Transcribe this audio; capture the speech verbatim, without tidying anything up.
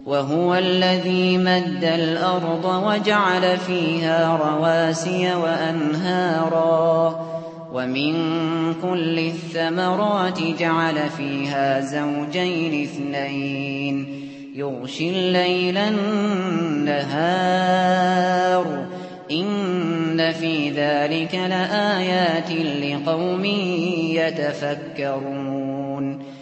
وهو الذي مد الأرض وجعل فيها رواسي وأنهارا ومن كل الثمرات جعل فيها زوجين اثنين يغشي الليل النهار إن في ذلك لآيات لقوم يتفكرون